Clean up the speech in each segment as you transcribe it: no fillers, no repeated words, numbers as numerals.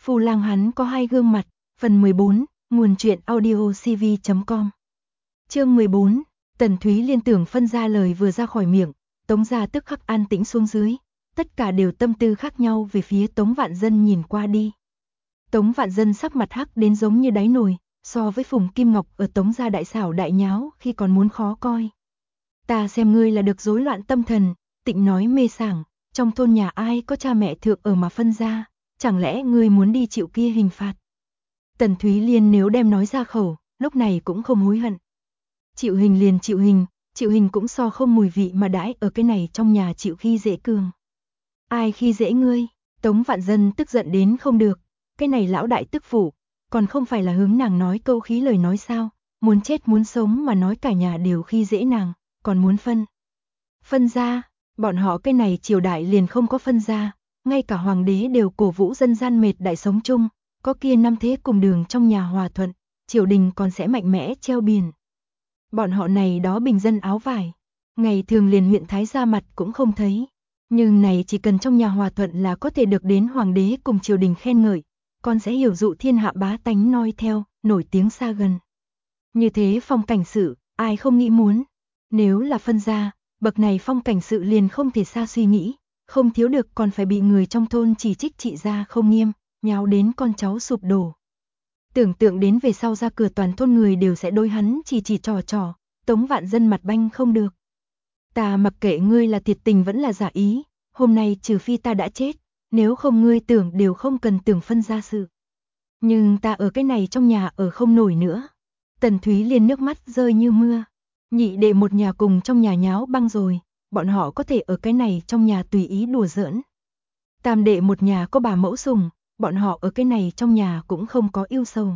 Phu lang hắn có hai gương mặt, phần 14, nguồn truyện audio cv.com. Chương 14, Tần Thúy Liên tưởng phân gia lời vừa ra khỏi miệng, Tống gia tức khắc an tĩnh xuống dưới, tất cả đều tâm tư khác nhau về phía Tống Vạn Dân nhìn qua đi. Tống Vạn Dân sắc mặt hắc đến giống như đáy nồi, so với Phùng Kim Ngọc ở Tống gia đại xảo đại nháo khi còn muốn khó coi. Ta xem ngươi là được rối loạn tâm thần, Tịnh nói mê sảng, trong thôn nhà ai có cha mẹ thượng ở mà phân gia, chẳng lẽ ngươi muốn đi chịu kia hình phạt. Tần Thúy Liên nếu đem nói ra khẩu, lúc này cũng không hối hận. Chịu hình liền chịu hình cũng so không mùi vị mà đãi ở cái này trong nhà chịu khi dễ cường. Ai khi dễ ngươi? Tống Vạn Dân tức giận đến không được, cái này lão đại tức phụ, còn không phải là hướng nàng nói câu khí lời nói sao, muốn chết muốn sống mà nói cả nhà đều khi dễ nàng, còn muốn phân gia, bọn họ cái này triều đại liền không có phân gia, ngay cả hoàng đế đều cổ vũ dân gian mệt đại sống chung, có kia năm thế cùng đường trong nhà hòa thuận, triều đình còn sẽ mạnh mẽ treo biển. Bọn họ này đó bình dân áo vải, ngày thường liền huyện thái gia mặt cũng không thấy, nhưng này chỉ cần trong nhà hòa thuận là có thể được đến hoàng đế cùng triều đình khen ngợi, còn sẽ hiểu dụ thiên hạ bá tánh noi theo, nổi tiếng xa gần. Như thế phong cảnh sự, ai không nghĩ muốn, nếu là phân gia, bậc này phong cảnh sự liền không thể xa suy nghĩ, không thiếu được còn phải bị người trong thôn chỉ trích trị gia không nghiêm, nháo đến con cháu sụp đổ. Tưởng tượng đến về sau ra cửa toàn thôn người đều sẽ đối hắn chỉ trò, Tống Vạn Dân mặt banh không được. Ta mặc kệ ngươi là thiệt tình vẫn là giả ý, hôm nay trừ phi ta đã chết, nếu không ngươi tưởng đều không cần tưởng phân gia sự. Nhưng ta ở cái này trong nhà ở không nổi nữa. Tần Thúy Liên nước mắt rơi như mưa. Nhị đệ một nhà cùng trong nhà nháo băng rồi, bọn họ có thể ở cái này trong nhà tùy ý đùa giỡn. Tam đệ một nhà có bà mẫu sủng, bọn họ ở cái này trong nhà cũng không có yêu sầu.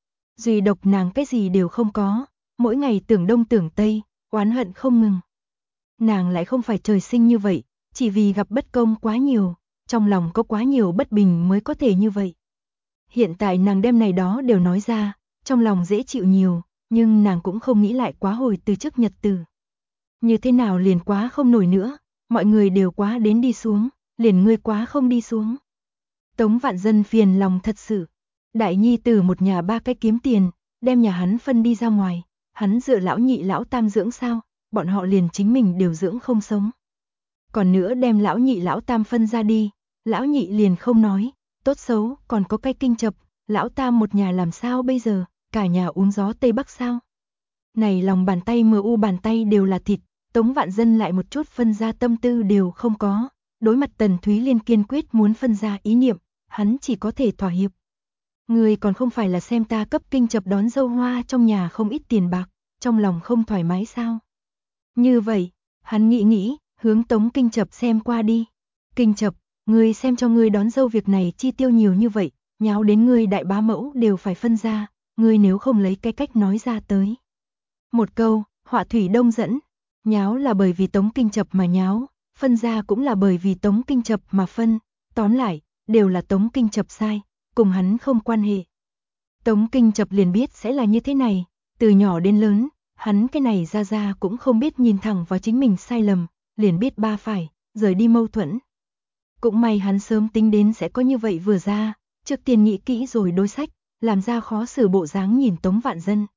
Duy độc nàng cái gì đều không có, mỗi ngày tưởng đông tưởng tây, oán hận không ngừng. Nàng lại không phải trời sinh như vậy, chỉ vì gặp bất công quá nhiều, trong lòng có quá nhiều bất bình mới có thể như vậy. Hiện tại nàng đem này đó đều nói ra, trong lòng dễ chịu nhiều, nhưng nàng cũng không nghĩ lại quá hồi từ trước nhật từ. Như thế nào liền quá không nổi nữa, mọi người đều quá đến đi xuống, liền ngươi quá không đi xuống. Tống Vạn Dân phiền lòng thật sự. Đại nhi tử một nhà ba cái kiếm tiền, đem nhà hắn phân đi ra ngoài, hắn dựa lão nhị lão tam dưỡng sao, bọn họ liền chính mình đều dưỡng không sống. Còn nữa đem lão nhị lão tam phân ra đi, lão nhị liền không nói, tốt xấu còn có cái kinh chập, lão tam một nhà làm sao bây giờ, cả nhà uống gió Tây Bắc sao. Này lòng bàn tay mờ u bàn tay đều là thịt, Tống Vạn Dân lại một chút phân ra tâm tư đều không có, đối mặt Tần Thúy Liên kiên quyết muốn phân ra ý niệm, hắn chỉ có thể thỏa hiệp. Người còn không phải là xem ta cấp kinh chập đón dâu hoa trong nhà không ít tiền bạc, trong lòng không thoải mái sao. Như vậy, hắn nghĩ, hướng Tống Kinh Chập xem qua đi. Kinh Chập, ngươi xem cho ngươi đón dâu việc này chi tiêu nhiều như vậy, nháo đến ngươi đại bá mẫu đều phải phân ra, ngươi nếu không lấy cái cách nói ra tới. Một câu, họa thủy đông dẫn, nháo là bởi vì Tống Kinh Chập mà nháo, phân ra cũng là bởi vì Tống Kinh Chập mà phân, tóm lại, đều là Tống Kinh Chập sai, cùng hắn không quan hệ. Tống Kinh Chập liền biết sẽ là như thế này, từ nhỏ đến lớn, hắn cái này ra cũng không biết nhìn thẳng vào chính mình sai lầm, liền biết ba phải, rời đi mâu thuẫn. Cũng may hắn sớm tính đến sẽ có như vậy vừa ra, trước tiên nghĩ kỹ rồi đối sách, làm ra khó xử bộ dáng nhìn Tống Vạn Dân.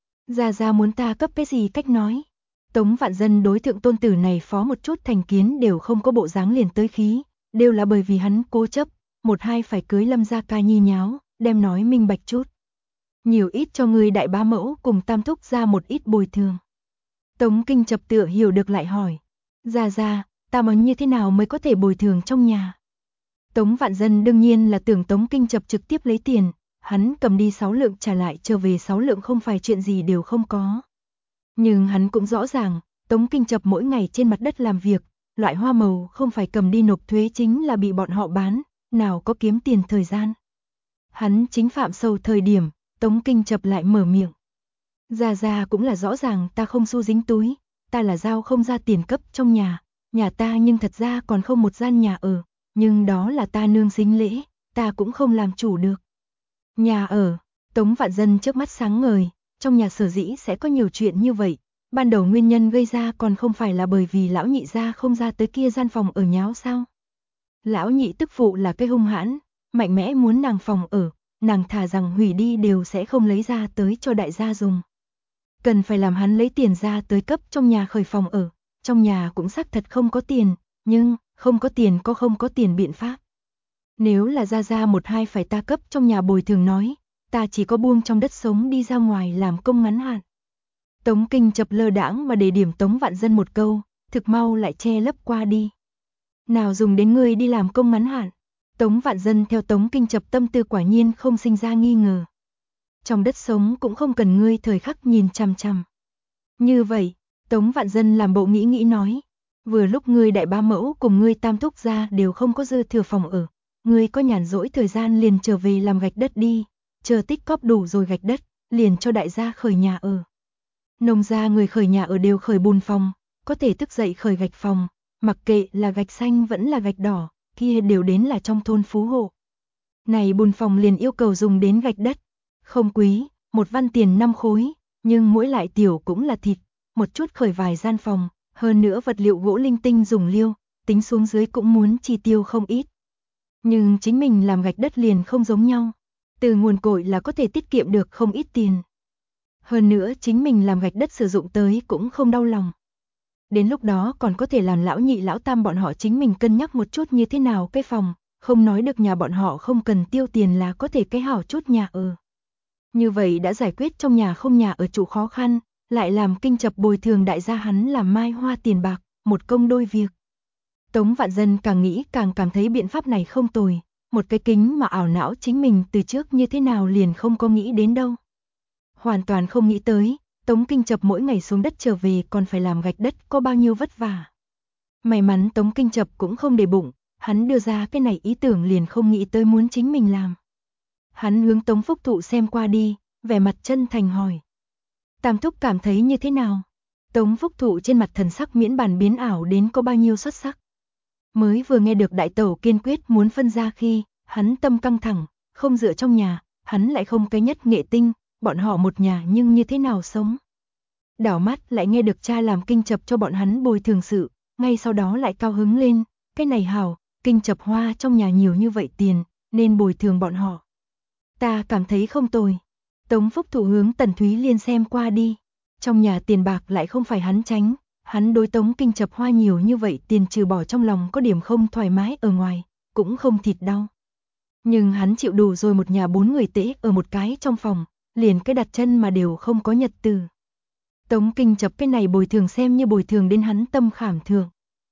Ra muốn ta cấp cái gì cách nói. Tống Vạn Dân đối thượng tôn tử này phó một chút thành kiến đều không có bộ dáng liền tới khí, đều là bởi vì hắn cố chấp, một hai phải cưới Lâm gia ca nhi nháo, đem nói minh bạch chút. Nhiều ít cho người đại bá mẫu cùng tam thúc ra một ít bồi thường. Tống Kinh Chập tựa hiểu được lại hỏi. Ra, ta muốn như thế nào mới có thể bồi thường trong nhà? Tống Vạn Dân đương nhiên là tưởng Tống Kinh Chập trực tiếp lấy tiền, hắn cầm đi 6 lượng trả lại trở về 6 lượng không phải chuyện gì đều không có. Nhưng hắn cũng rõ ràng, Tống Kinh Chập mỗi ngày trên mặt đất làm việc, loại hoa màu không phải cầm đi nộp thuế chính là bị bọn họ bán, nào có kiếm tiền thời gian. Hắn chính phạm sầu thời điểm, Tống Kinh Chập lại mở miệng. Ra cũng là rõ ràng ta không xu dính túi, ta là giao không ra tiền cấp trong nhà ta nhưng thật ra còn không một gian nhà ở, nhưng đó là ta nương sính lễ, ta cũng không làm chủ được. Nhà ở, Tống Vạn Dân trước mắt sáng ngời, trong nhà sở dĩ sẽ có nhiều chuyện như vậy, ban đầu nguyên nhân gây ra còn không phải là bởi vì lão nhị gia không ra tới kia gian phòng ở nháo sao. Lão nhị tức phụ là cái hung hãn, mạnh mẽ muốn nàng phòng ở, nàng thà rằng hủy đi đều sẽ không lấy ra tới cho đại gia dùng. Cần phải làm hắn lấy tiền ra tới cấp trong nhà khởi phòng ở, trong nhà cũng xác thật không có tiền, nhưng không có tiền có không có tiền biện pháp. Nếu là ra một hai phải ta cấp trong nhà bồi thường nói, ta chỉ có buông trong đất sống đi ra ngoài làm công ngắn hạn. Tống Kinh Chập lơ đãng mà đề điểm Tống Vạn Dân một câu, thực mau lại che lấp qua đi. Nào dùng đến ngươi đi làm công ngắn hạn. Tống Vạn Dân theo Tống Kinh Chập tâm tư quả nhiên không sinh ra nghi ngờ. Trong đất sống cũng không cần ngươi thời khắc nhìn chằm chằm. Như vậy, Tống Vạn Dân làm bộ nghĩ nói, vừa lúc ngươi đại ba mẫu cùng ngươi tam thúc gia đều không có dư thừa phòng ở, ngươi có nhàn rỗi thời gian liền trở về làm gạch đất đi, chờ tích cóp đủ rồi gạch đất, liền cho đại gia khởi nhà ở. Nông gia người khởi nhà ở đều khởi bùn phòng, có thể thức dậy khởi gạch phòng, mặc kệ là gạch xanh vẫn là gạch đỏ, kia đều đến là trong thôn phú hộ. Này bùn phòng liền yêu cầu dùng đến gạch đất, không quý, 1 văn tiền 5 khối, nhưng mỗi lại tiểu cũng là thịt, một chút khởi vài gian phòng, hơn nữa vật liệu gỗ linh tinh dùng liêu, tính xuống dưới cũng muốn chi tiêu không ít. Nhưng chính mình làm gạch đất liền không giống nhau, từ nguồn cội là có thể tiết kiệm được không ít tiền. Hơn nữa chính mình làm gạch đất sử dụng tới cũng không đau lòng. Đến lúc đó còn có thể làm lão nhị lão tam bọn họ chính mình cân nhắc một chút như thế nào cái phòng, không nói được nhà bọn họ không cần tiêu tiền là có thể cái hảo chút nhà ở. Như vậy đã giải quyết trong nhà không nhà ở trụ khó khăn, lại làm Kinh Chập bồi thường đại gia hắn làm mai hoa tiền bạc, một công đôi việc. Tống Vạn Dân càng nghĩ càng cảm thấy biện pháp này không tồi, một cái kính mà ảo não chính mình từ trước như thế nào liền không có nghĩ đến đâu. Hoàn toàn không nghĩ tới, Tống Kinh Chập mỗi ngày xuống đất trở về còn phải làm gạch đất có bao nhiêu vất vả. May mắn Tống Kinh Chập cũng không để bụng, hắn đưa ra cái này ý tưởng liền không nghĩ tới muốn chính mình làm. Hắn hướng Tống Phúc Thụ xem qua đi, vẻ mặt chân thành hỏi. Tam thúc cảm thấy như thế nào? Tống Phúc Thụ trên mặt thần sắc miễn bàn biến ảo đến có bao nhiêu xuất sắc. Mới vừa nghe được đại tẩu kiên quyết muốn phân ra khi, hắn tâm căng thẳng, không dựa trong nhà, hắn lại không cái nhất nghệ tinh, bọn họ một nhà nhưng như thế nào sống. Đảo mắt lại nghe được cha làm Kinh Chập cho bọn hắn bồi thường sự, ngay sau đó lại cao hứng lên, cái này hảo, Kinh Chập hoa trong nhà nhiều như vậy tiền, nên bồi thường bọn họ. Ta cảm thấy không tồi. Tống Phúc Thụ hướng Tần Thúy Liên xem qua đi, trong nhà tiền bạc lại không phải hắn tránh, hắn đối Tống Kinh Chập hoa nhiều như vậy tiền trừ bỏ trong lòng có điểm không thoải mái ở ngoài, cũng không thịt đau. Nhưng hắn chịu đủ rồi một nhà 4 người tễ ở một cái trong phòng, liền cái đặt chân mà đều không có nhật từ. Tống Kinh Chập cái này bồi thường xem như bồi thường đến hắn tâm khảm thượng.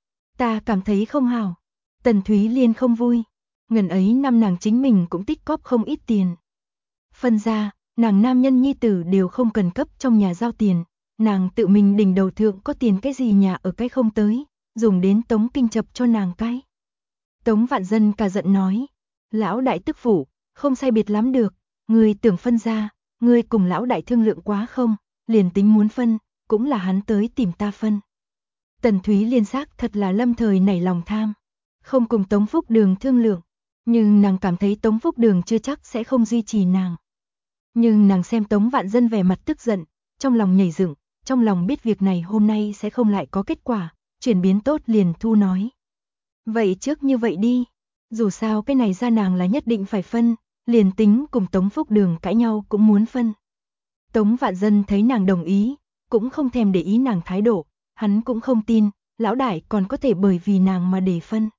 Ta cảm thấy không hảo. Tần Thúy Liên không vui. Ngần ấy năm nàng chính mình cũng tích cóp không ít tiền. Phân ra, nàng nam nhân nhi tử đều không cần cấp trong nhà giao tiền. Nàng tự mình đỉnh đầu thượng có tiền cái gì nhà ở cái không tới, dùng đến Tống Kinh Chập cho nàng cái. Tống Vạn Dân cả giận nói. Lão đại tức phủ, không sai biệt lắm được. Ngươi tưởng phân ra, ngươi cùng lão đại thương lượng quá không, liền tính muốn phân, cũng là hắn tới tìm ta phân. Tần Thúy Liên xác thật là lâm thời nảy lòng tham, không cùng Tống Phúc Đường thương lượng, nhưng nàng cảm thấy Tống Phúc Đường chưa chắc sẽ không duy trì nàng. Nhưng nàng xem Tống Vạn Dân vẻ mặt tức giận, trong lòng nhảy dựng, trong lòng biết việc này hôm nay sẽ không lại có kết quả, chuyển biến tốt liền thu nói. Vậy trước như vậy đi, dù sao cái này ra nàng là nhất định phải phân, liền tính cùng Tống Phúc Đường cãi nhau cũng muốn phân. Tống Vạn Dân thấy nàng đồng ý, cũng không thèm để ý nàng thái độ, hắn cũng không tin, lão đại còn có thể bởi vì nàng mà để phân.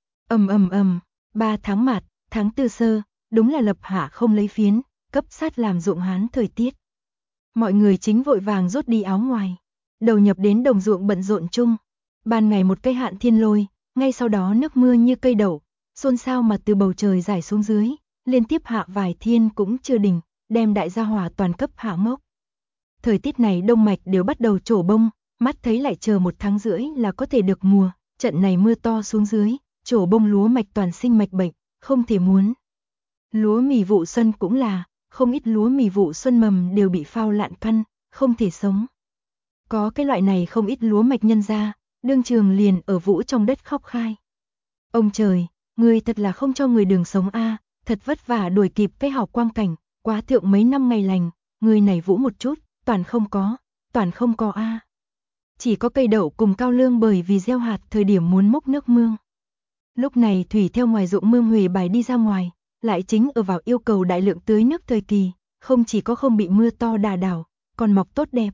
3 tháng mạt, tháng 4 sơ, đúng là lập hạ không lấy phiến, cấp sát làm ruộng hán thời tiết. Mọi người chính vội vàng rốt đi áo ngoài, đầu nhập đến đồng ruộng bận rộn chung. Ban ngày một cây hạn thiên lôi, ngay sau đó nước mưa như cây đậu, xôn xao mà từ bầu trời rải xuống dưới, liên tiếp hạ vài thiên cũng chưa đỉnh, đem đại gia hỏa toàn cấp hạ ngốc. Thời tiết này đông mạch đều bắt đầu trổ bông, mắt thấy lại chờ 1 tháng rưỡi là có thể được mùa, trận này mưa to xuống dưới, trổ bông lúa mạch toàn sinh mạch bệnh, không thể muốn. Lúa mì vụ xuân cũng là, không ít lúa mì vụ xuân mầm đều bị phao lạn căn, không thể sống. Có cái loại này không ít lúa mạch nhân ra, đương trường liền ở vũ trong đất khóc khai. Ông trời, người thật là không cho người đường sống a, thật vất vả đuổi kịp cái hào quang cảnh, quá thượng mấy năm ngày lành, người này vũ một chút, toàn không có a. Chỉ có cây đậu cùng cao lương bởi vì gieo hạt thời điểm muốn mốc nước mương. Lúc này thủy theo ngoài ruộng mương huề bài đi ra ngoài, lại chính ở vào yêu cầu đại lượng tưới nước thời kỳ, không chỉ có không bị mưa to đà đảo, còn mọc tốt đẹp.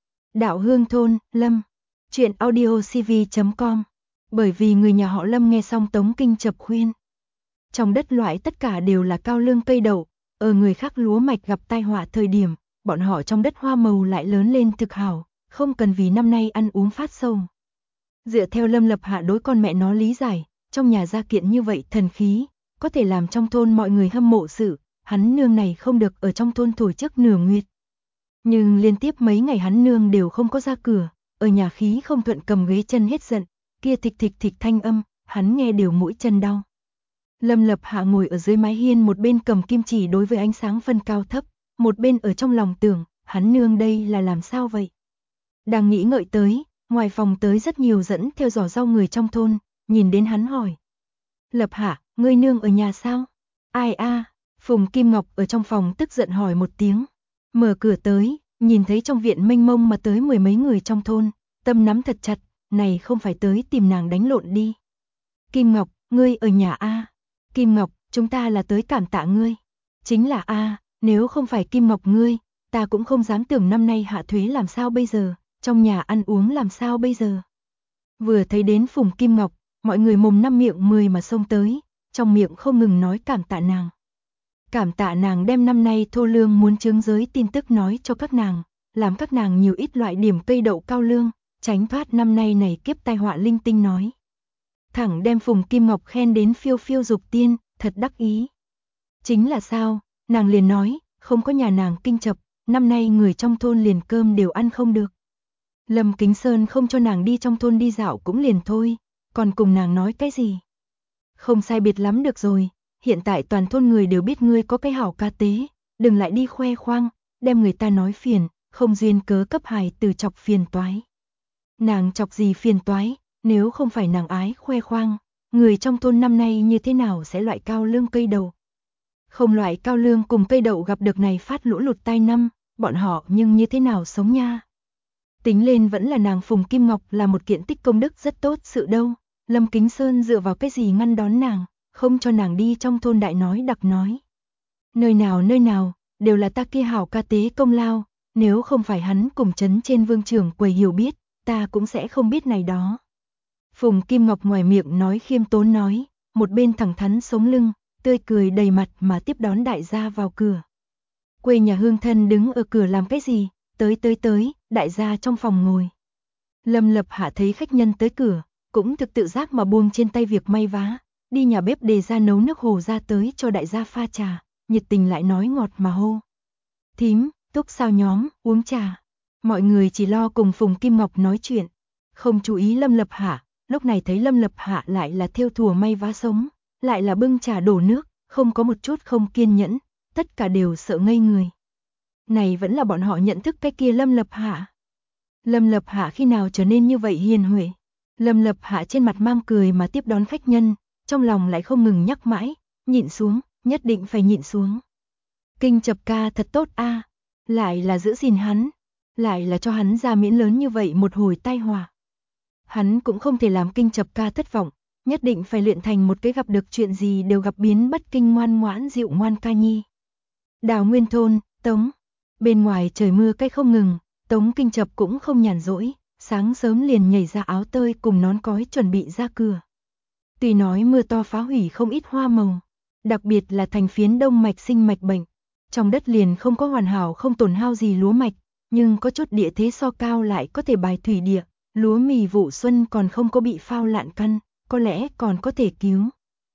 Đạo Hương thôn, Lâm. Chuyện audio cv.com. Bởi vì người nhà họ Lâm nghe xong Tống Kinh Chập khuyên. Trong đất loại tất cả đều là cao lương cây đậu, ở người khác lúa mạch gặp tai họa thời điểm, bọn họ trong đất hoa màu lại lớn lên thực hảo, không cần vì năm nay ăn uống phát sầu. Dựa theo Lâm Lập Hạ đối con mẹ nó lý giải, trong nhà gia kiện như vậy thần khí, có thể làm trong thôn mọi người hâm mộ sự, hắn nương này không được ở trong thôn thổi trước nửa nguyệt. Nhưng liên tiếp mấy ngày hắn nương đều không có ra cửa, ở nhà khí không thuận cầm ghế chân hết giận, kia thịch thịch thịch thanh âm, hắn nghe đều mũi chân đau. Lâm Lập Hạ ngồi ở dưới mái hiên một bên cầm kim chỉ đối với ánh sáng phân cao thấp, một bên ở trong lòng tưởng, hắn nương đây là làm sao vậy? Đang nghĩ ngợi tới, ngoài phòng tới rất nhiều dẫn theo giỏ rau người trong thôn, nhìn đến hắn hỏi. Lập Hạ, ngươi nương ở nhà sao? Ai a? Phùng Kim Ngọc ở trong phòng tức giận hỏi một tiếng. Mở cửa tới, nhìn thấy trong viện mênh mông mà tới mười mấy người trong thôn, tâm nắm thật chặt, này không phải tới tìm nàng đánh lộn đi. Kim Ngọc, ngươi ở nhà a? Kim Ngọc, chúng ta là tới cảm tạ ngươi. Chính là a, nếu không phải Kim Ngọc ngươi, ta cũng không dám tưởng năm nay hạ thuế làm sao bây giờ, trong nhà ăn uống làm sao bây giờ. Vừa thấy đến Phùng Kim Ngọc, mọi người mồm năm miệng mười mà xông tới, trong miệng không ngừng nói cảm tạ nàng. Cảm tạ nàng đem năm nay thô lương muốn chướng giới tin tức nói cho các nàng, làm các nàng nhiều ít loại điểm cây đậu cao lương, tránh thoát năm nay này kiếp tai họa linh tinh nói. Thẳng đem Phùng Kim Ngọc khen đến phiêu phiêu dục tiên, thật đắc ý. Chính là sao, nàng liền nói, không có nhà nàng kinh chập, năm nay người trong thôn liền cơm đều ăn không được. Lâm Kính Sơn không cho nàng đi trong thôn đi dạo cũng liền thôi, còn cùng nàng nói cái gì? Không sai biệt lắm được rồi, hiện tại toàn thôn người đều biết ngươi có cái hảo ca tế, đừng lại đi khoe khoang, đem người ta nói phiền, không duyên cớ cấp hài từ chọc phiền toái. Nàng chọc gì phiền toái, nếu không phải nàng ái khoe khoang, người trong thôn năm nay như thế nào sẽ loại cao lương cây đậu? Không loại cao lương cùng cây đậu gặp được này phát lũ lụt tai năm, bọn họ nhưng như thế nào sống nha? Tính lên vẫn là nàng Phùng Kim Ngọc là một kiện tích công đức rất tốt sự đâu, Lâm Kính Sơn dựa vào cái gì ngăn đón nàng, không cho nàng đi trong thôn đại nói đặc nói. Nơi nào, đều là ta kia hảo ca tế công lao, nếu không phải hắn cùng chấn trên vương trưởng quầy hiểu biết, ta cũng sẽ không biết này đó. Phùng Kim Ngọc ngoài miệng nói khiêm tốn nói, một bên thẳng thắn sống lưng, tươi cười đầy mặt mà tiếp đón đại gia vào cửa. Quê nhà hương thân đứng ở cửa làm cái gì? Tới, đại gia trong phòng ngồi. Lâm Lập Hạ thấy khách nhân tới cửa, cũng thực tự giác mà buông trên tay việc may vá, đi nhà bếp đề ra nấu nước hồ ra tới cho đại gia pha trà, nhiệt tình lại nói ngọt mà hô. Thím, Túc sao nhóm, uống trà. Mọi người chỉ lo cùng Phùng Kim Ngọc nói chuyện, không chú ý Lâm Lập Hạ, lúc này thấy Lâm Lập Hạ lại là thêu thùa may vá sống, lại là bưng trà đổ nước, không có một chút không kiên nhẫn, tất cả đều sợ ngây người. Này vẫn là bọn họ nhận thức cái kia Lâm Lập Hạ. Lâm Lập Hạ khi nào trở nên như vậy hiền huệ? Lâm Lập Hạ trên mặt mang cười mà tiếp đón khách nhân, trong lòng lại không ngừng nhắc mãi, nhịn xuống, nhất định phải nhịn xuống. Kinh Chập ca thật tốt a, lại là giữ gìn hắn, lại là cho hắn ra miễn lớn như vậy một hồi tai họa. Hắn cũng không thể làm Kinh Chập ca thất vọng, nhất định phải luyện thành một cái gặp được chuyện gì đều gặp biến bất kinh ngoan ngoãn dịu ngoan ca nhi. Đào Nguyên thôn, Tống. Bên ngoài trời mưa cái không ngừng, Tống Kinh Chập cũng không nhàn rỗi, sáng sớm liền nhảy ra áo tơi cùng nón cói chuẩn bị ra cửa. Tuy nói mưa to phá hủy không ít hoa màu, đặc biệt là thành phiến đông mạch sinh mạch bệnh, trong đất liền không có hoàn hảo không tổn hao gì lúa mạch, nhưng có chút địa thế so cao lại có thể bài thủy địa, lúa mì vụ xuân còn không có bị phao lạn căn, có lẽ còn có thể cứu.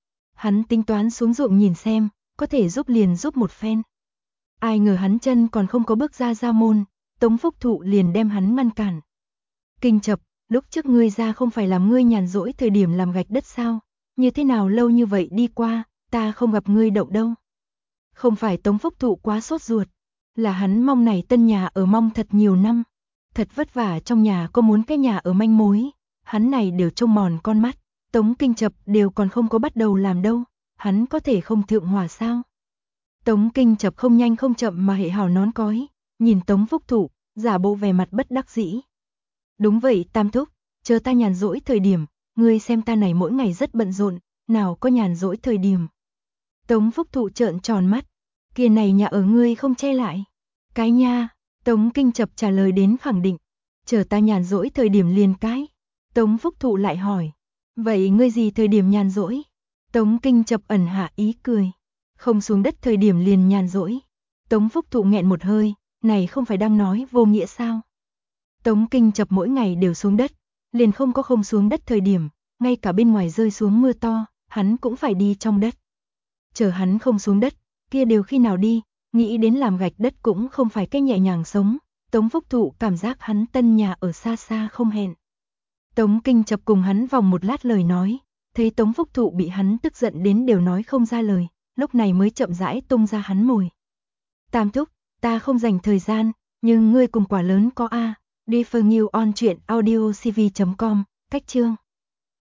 Hắn tính toán xuống ruộng nhìn xem, có thể giúp liền giúp một phen. Ai ngờ hắn chân còn không có bước ra môn, Tống Phúc Thụ liền đem hắn ngăn cản. Kinh Chập, lúc trước ngươi ra không phải làm ngươi nhàn rỗi thời điểm làm gạch đất sao? Như thế nào lâu như vậy đi qua, ta không gặp ngươi động đâu. Không phải Tống Phúc Thụ quá sốt ruột, là hắn mong này tân nhà ở mong thật nhiều năm. Thật vất vả trong nhà có muốn cái nhà ở manh mối, hắn này đều trông mòn con mắt, Tống Kinh Chập đều còn không có bắt đầu làm đâu, hắn có thể không thượng hỏa sao? Tống Kinh Chập không nhanh không chậm mà hệ hảo nón cói, nhìn Tống Phúc Thụ, giả bộ vẻ mặt bất đắc dĩ. Đúng vậy Tam Thúc, chờ ta nhàn rỗi thời điểm, ngươi xem ta này mỗi ngày rất bận rộn, nào có nhàn rỗi thời điểm. Tống Phúc Thụ trợn tròn mắt. Kia này nhà ở ngươi không che lại. Cái nha, Tống Kinh Chập trả lời đến khẳng định. Chờ ta nhàn rỗi thời điểm liền cái. Tống Phúc Thụ lại hỏi. Vậy ngươi gì thời điểm nhàn rỗi? Tống Kinh Chập ẩn hạ ý cười. Không xuống đất thời điểm liền nhàn rỗi. Tống Phúc Thụ nghẹn một hơi, này không phải đang nói vô nghĩa sao? Tống Kinh Chập mỗi ngày đều xuống đất, liền không có không xuống đất thời điểm, ngay cả bên ngoài rơi xuống mưa to, hắn cũng phải đi trong đất. Chờ hắn không xuống đất, kia đều khi nào đi, nghĩ đến làm gạch đất cũng không phải cái nhẹ nhàng sống, Tống Phúc Thụ cảm giác hắn tân nhà ở xa xa không hẹn. Tống Kinh Chập cùng hắn vòng một lát lời nói, thấy Tống Phúc Thụ bị hắn tức giận đến đều nói không ra lời, lúc này mới chậm rãi tung ra hắn mồi. Tam thúc, ta không dành thời gian, nhưng ngươi cùng quả lớn có A, đi for new on truyện audio cv.com, cách chương.